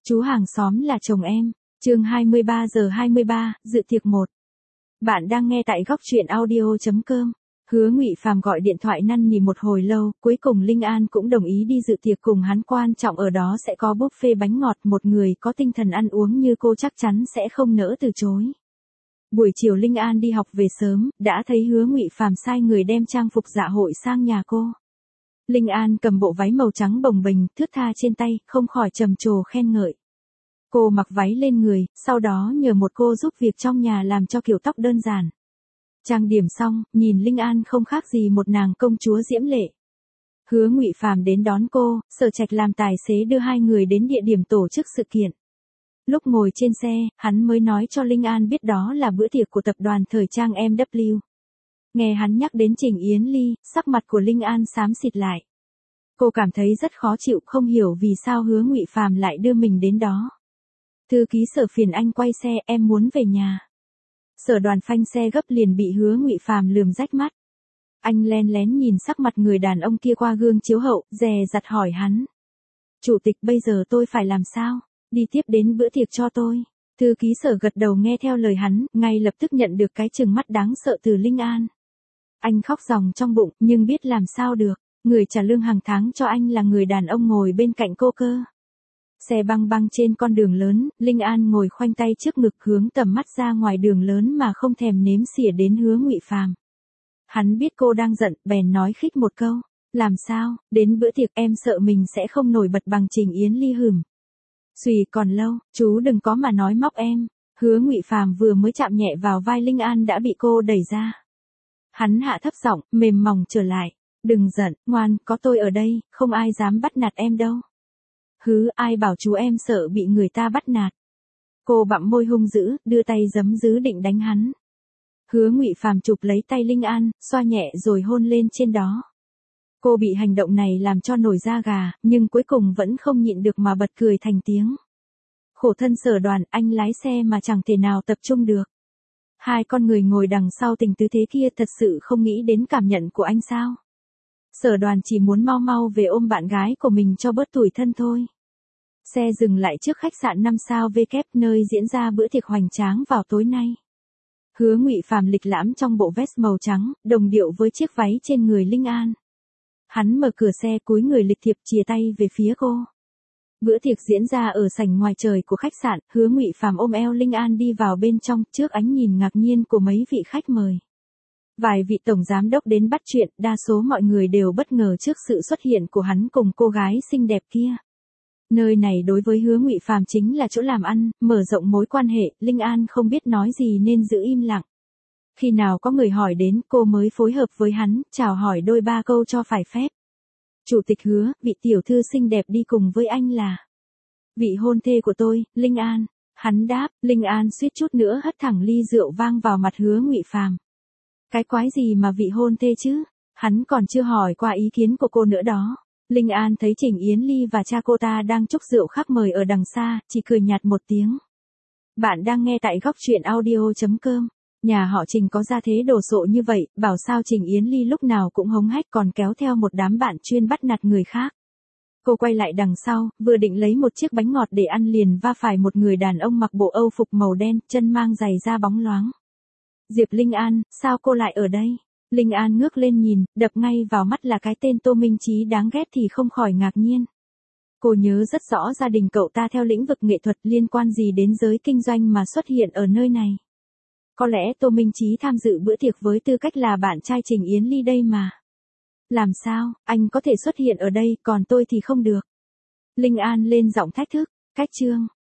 Chú hàng xóm là chồng em. Chương 23:23, dự tiệc 1. Bạn đang nghe tại góc truyện audio.com. Hứa Ngụy Phàm gọi điện thoại năn nỉ một hồi lâu, cuối cùng Linh An cũng đồng ý đi dự tiệc cùng hắn, quan trọng ở đó sẽ có buffet bánh ngọt, một người có tinh thần ăn uống như cô chắc chắn sẽ không nỡ từ chối. Buổi chiều Linh An đi học về sớm, đã thấy Hứa Ngụy Phàm sai người đem trang phục dạ hội sang nhà cô. Linh An cầm bộ váy màu trắng bồng bềnh, thướt tha trên tay, không khỏi trầm trồ khen ngợi. Cô mặc váy lên người, sau đó nhờ một cô giúp việc trong nhà làm cho kiểu tóc đơn giản. Trang điểm xong, nhìn Linh An không khác gì một nàng công chúa diễm lệ. Hứa Ngụy Phàm đến đón cô, Sở Trạch làm tài xế đưa hai người đến địa điểm tổ chức sự kiện. Lúc ngồi trên xe, hắn mới nói cho Linh An biết đó là bữa tiệc của tập đoàn thời trang MW. Nghe hắn nhắc đến Trình Yến Ly, sắc mặt của Linh An xám xịt lại. Cô cảm thấy rất khó chịu, không hiểu vì sao Hứa Ngụy Phàm lại đưa mình đến đó. Thư ký Sở phiền anh quay xe, em muốn về nhà. Sở Đoàn phanh xe gấp liền bị Hứa Ngụy Phàm lườm rách mắt. Anh len lén nhìn sắc mặt người đàn ông kia qua gương chiếu hậu, dè dặt hỏi hắn. Chủ tịch, bây giờ tôi phải làm sao? Đi tiếp đến bữa tiệc cho tôi. Thư ký Sở gật đầu nghe theo lời hắn, ngay lập tức nhận được cái trừng mắt đáng sợ từ Linh An. Anh khóc ròng trong bụng, nhưng biết làm sao được, người trả lương hàng tháng cho anh là người đàn ông ngồi bên cạnh cô cơ. Xe băng băng trên con đường lớn, Linh An ngồi khoanh tay trước ngực hướng tầm mắt ra ngoài đường lớn mà không thèm nếm xỉa đến Hứa Ngụy Phàm. Hắn biết cô đang giận, bèn nói khích một câu. Làm sao, đến bữa tiệc em sợ mình sẽ không nổi bật bằng Trình Yến Ly hửm. Xùy còn lâu, chú đừng có mà nói móc em. Hứa Ngụy Phàm vừa mới chạm nhẹ vào vai Linh An đã bị cô đẩy ra. Hắn hạ thấp giọng, mềm mỏng trở lại. Đừng giận, ngoan, có tôi ở đây, không ai dám bắt nạt em đâu. Hứ, ai bảo chú em sợ bị người ta bắt nạt. Cô bặm môi hung dữ, đưa tay giấm dứ định đánh hắn. Hứa Ngụy Phàm chụp lấy tay Linh An, xoa nhẹ rồi hôn lên trên đó. Cô bị hành động này làm cho nổi da gà, nhưng cuối cùng vẫn không nhịn được mà bật cười thành tiếng. Khổ thân Sở Đoàn, anh lái xe mà chẳng thể nào tập trung được. Hai con người ngồi đằng sau tình tứ thế kia thật sự không nghĩ đến cảm nhận của anh sao? Sở Đoàn chỉ muốn mau mau về ôm bạn gái của mình cho bớt tủi thân thôi. Xe dừng lại trước khách sạn 5 sao W nơi diễn ra bữa tiệc hoành tráng vào tối nay. Hứa Ngụy Phàm lịch lãm trong bộ vest màu trắng, đồng điệu với chiếc váy trên người Linh An. Hắn mở cửa xe cúi người lịch thiệp chìa tay về phía cô. Bữa tiệc diễn ra ở sảnh ngoài trời của khách sạn, Hứa Ngụy Phàm ôm eo Linh An đi vào bên trong trước ánh nhìn ngạc nhiên của mấy vị khách mời. Vài vị tổng giám đốc đến bắt chuyện, đa số mọi người đều bất ngờ trước sự xuất hiện của hắn cùng cô gái xinh đẹp kia. Nơi này đối với Hứa Ngụy Phàm chính là chỗ làm ăn, mở rộng mối quan hệ, Linh An không biết nói gì nên giữ im lặng. Khi nào có người hỏi đến, cô mới phối hợp với hắn, chào hỏi đôi ba câu cho phải phép. Chủ tịch Hứa, vị tiểu thư xinh đẹp đi cùng với anh là vị hôn thê của tôi, Linh An. Hắn đáp, Linh An suýt chút nữa hất thẳng ly rượu vang vào mặt Hứa Ngụy Phàm. Cái quái gì mà vị hôn thê chứ? Hắn còn chưa hỏi qua ý kiến của cô nữa đó. Linh An thấy Trình Yến Ly và cha cô ta đang chúc rượu khách mời ở đằng xa, chỉ cười nhạt một tiếng. Bạn đang nghe tại góc truyện audio.com. Nhà họ Trình có gia thế đồ sộ như vậy, bảo sao Trình Yến Ly lúc nào cũng hống hách còn kéo theo một đám bạn chuyên bắt nạt người khác. Cô quay lại đằng sau, vừa định lấy một chiếc bánh ngọt để ăn liền va phải một người đàn ông mặc bộ Âu phục màu đen, chân mang giày da bóng loáng. Diệp Linh An, sao cô lại ở đây? Linh An ngước lên nhìn, đập ngay vào mắt là cái tên Tô Minh Chí đáng ghét thì không khỏi ngạc nhiên. Cô nhớ rất rõ gia đình cậu ta theo lĩnh vực nghệ thuật, liên quan gì đến giới kinh doanh mà xuất hiện ở nơi này. Có lẽ Tô Minh Chí tham dự bữa tiệc với tư cách là bạn trai Trình Yến Ly đây mà. Làm sao, anh có thể xuất hiện ở đây, còn tôi thì không được. Linh An lên giọng thách thức, cách chương.